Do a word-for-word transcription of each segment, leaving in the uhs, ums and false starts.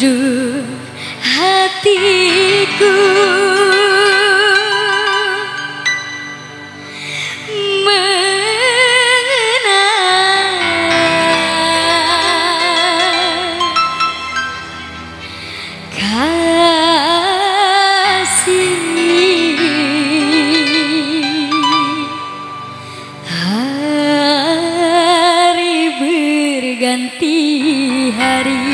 Aduh hatiku mengenang kasih hari berganti hari.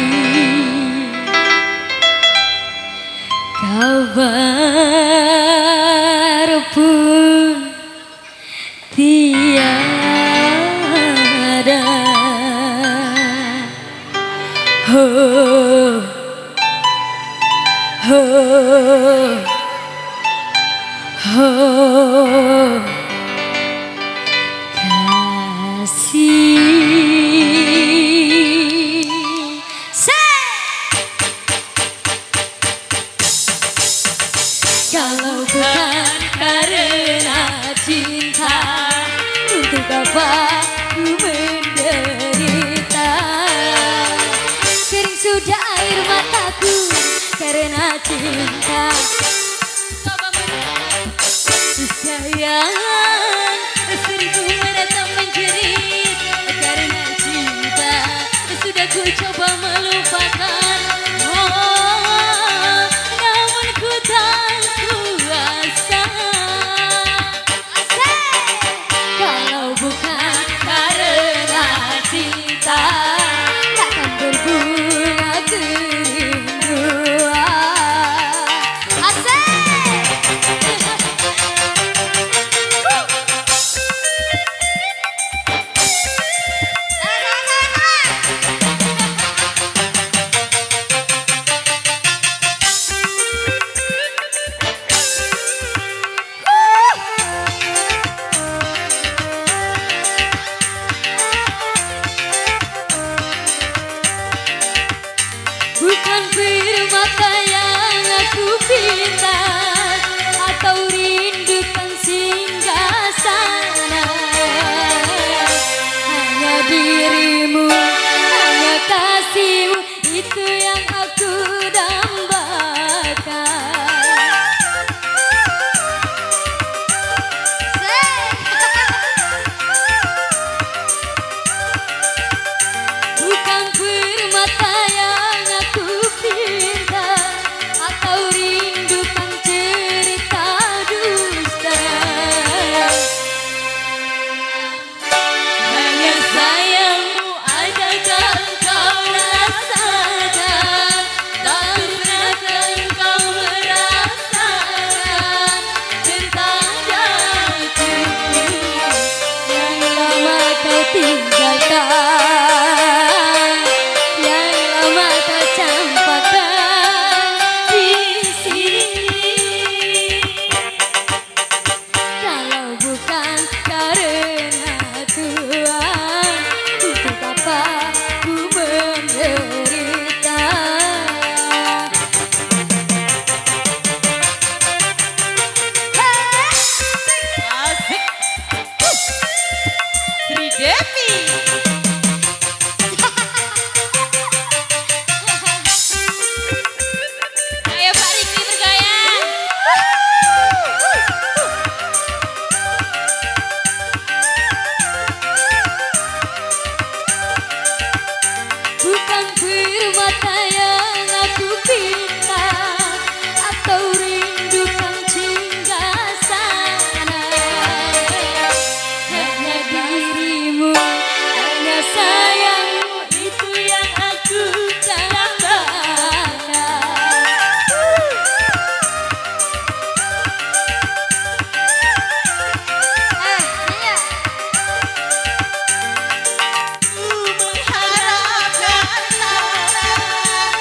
Kabar pun tiada. Oh, oh, oh, kasih. Kalau bukan karena cinta, untuk apa ku menderita? Kering sudah air mataku karena cinta. Sayang, seribu merata menjerit karena cinta. Sudah ku coba melupakan, oh, namun ku tak kuasa. Kalau bukan karena cinta, takkan berbunga kerinduan. Bukan permata yang aku pinta, atau rindukan singgah sana. Hanya dirimu, hanya kasihmu, itu yang aku dambakan. Bukan permata yang aku pinta, atau rindukan cerita dusta. Hanya sayangmu adakah engkau rasakan? Tak pernahkah engkau merasakan tentang daku yang lama kau tinggalkan, yang lama kau campakkan di sini. Kalau bukan karena Tuhan, untuk apa ku menderita? Asik. Sri Devi. Ayo Pak Riki bergaya. Bukan permata yang aku pinta, atau rindukan singgah sana. Hanya dirimu, hanya sayangmu, itu yang aku dambakan. Ah, iya. Ku mengharapkan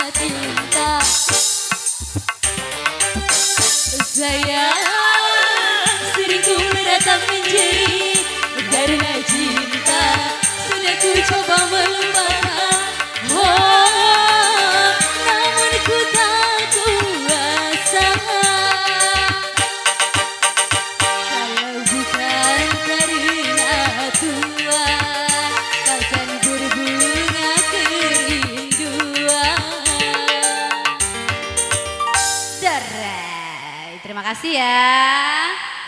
cinta. Sayang, seringku meratap menjerit karena cinta. Sudah ku coba melupakan, oh, namun ku tak kuasa. Kalau bukan karena Tuhan, takkan berbunga kerinduan. Derai, terima kasih ya.